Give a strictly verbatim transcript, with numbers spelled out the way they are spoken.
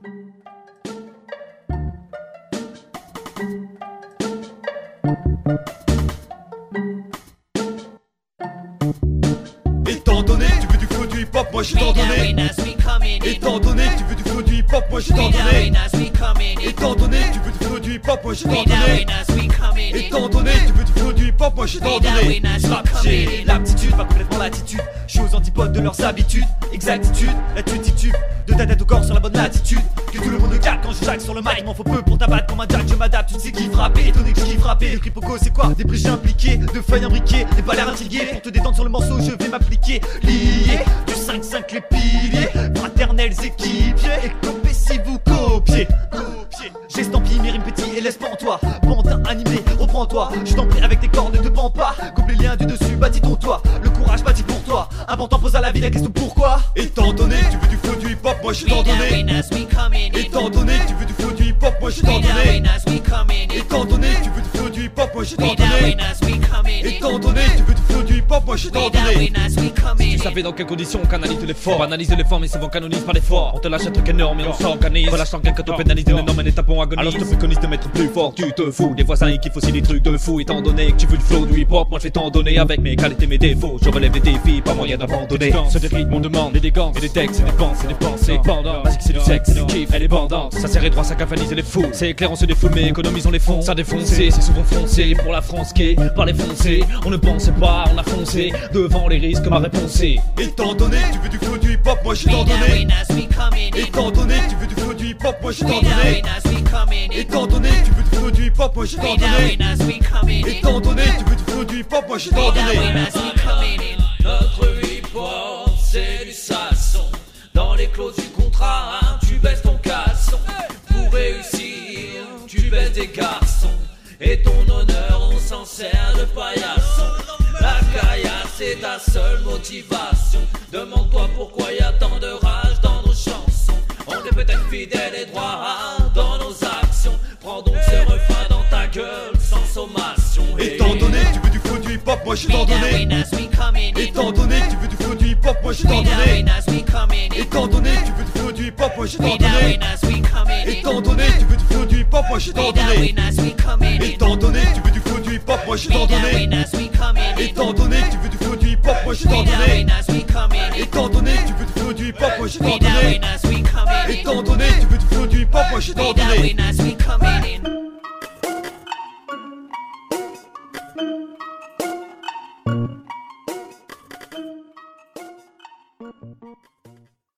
Étant donné que tu veux du flow du hip hop, moi j'ai t'en donné. Étant donné que tu veux du flow du hip hop, moi j'ai t'en donné. Étant donné que tu veux du flow du hip hop, moi j'ai t'en donné. Étant donné que tu veux du flow du hip hop, moi j'ai t'en donné. Rap, j'ai l'aptitude, pas complètement l'attitude. Je suis aux antipodes de leurs habitudes. Exactitude, l'attitude de ta tête au corps sur la bonne latitude. Que tout le monde regarde quand je jack sur le mic. Il m'en faut peu pour t'abattre comme un jack, je m'adapte. Tu ne sais qui frapper, étonné que je kiffe frapper. Le cripoco c'est quoi? Des briges impliqués, de feuilles imbriquées, des balais intrigués. Pour te détendre sur le morceau, je vais m'appliquer. Lié, du cinq cinq les piliers, fraternels équipiers. Et copiez si vous copiez. J'estampille mes rimes petits et laisse pantois. Pantin animé, reprends-toi. Je t'en prie avec tes cornes, ne te pends pas. Coupe les liens du dessus, bâtis ton toit. Le courage bâti pour toi. Important pose à la vie la question pourquoi. Étant donné que tu veux du flow du hip hop, moi j'ai t'en donné. Étant donné que tu veux du flow du hip hop, moi j'ai t'en donné. Étant donné que tu veux du flow du hip hop, moi j'ai t'en donné. Étant donné que tu veux du flow du hip hop, moi j'ai t'en donné. Si tu savais dans quelles conditions on canalise l'effort, analyse l'effort mais souvent canonise par l'effort. On te lâche un truc énorme et on s'organise. Relâche sans gain quand on pénalise une énorme étape on agonise. Alors je te préconise de mettre plus fort, tu te fous. Des voisins ils kiffent aussi des trucs de fou. Étant donné que tu veux du flow du hip hop, moi je vais t'en donner. Avec mes qualités, mes défauts, je relève les défis, pas moyen d'abandonner. C'est des rythmes, on demande, des dégangs, et des textes, c'est des pensées, des pensées. Pendant, basique c'est du sexe, c'est du kiff, elle est bandante. Ça serre droit, ça cafanise les fous. C'est clair, on se défoule mais économisons les fonds. Ça défoncé, c'est souvent foncé pour la France qui est par les foncés. On ne pensait pas, on a foncé devant les risques, ma réponse est. Étant donné que tu veux du flow du hip hop, moi j'ai t'en donné. Étant donné que tu veux du flow du hip hop, moi j'ai t'en donné. Étant donné que tu veux du flow du hip hop, moi j'ai t'en donné. Étant donné que tu veux du flow du hip hop, moi j'ai t'en donné. Notre hip hop c'est du sasson. Dans les clauses du contrat, hein, tu baisses ton caleçon. Pour réussir, tu baisses des garçons. Et ton honneur, on s'en sert de paillasson. La caillasse c'est ta seule motivation. Demande-toi pourquoi y a tant de rage dans nos chansons. On est peut-être fidèles et droits dans nos actions. Prends donc ce refrain dans ta gueule sans sommation. Étant donné que tu veux du flow du hip hop, moi j'ai t'en donné. Étant donné que tu veux du flow du hip hop, moi j'ai t'en donné. Étant donné que tu veux du flow du hip hop, moi j'ai t'en donné. Étant donné que tu veux du flow du hip hop, moi j'ai t'en donné. Étant donné que tu veux du flow du hip hop, moi j'ai t'en donné. Étant donné que tu veux du flow du hip hop, moi j'ai t'en donné. Étant donné que tu veux du flow du hip hop, moi j'ai t'en donné. Étant donné que tu veux du flow du hip hop, moi j'ai t'en donné.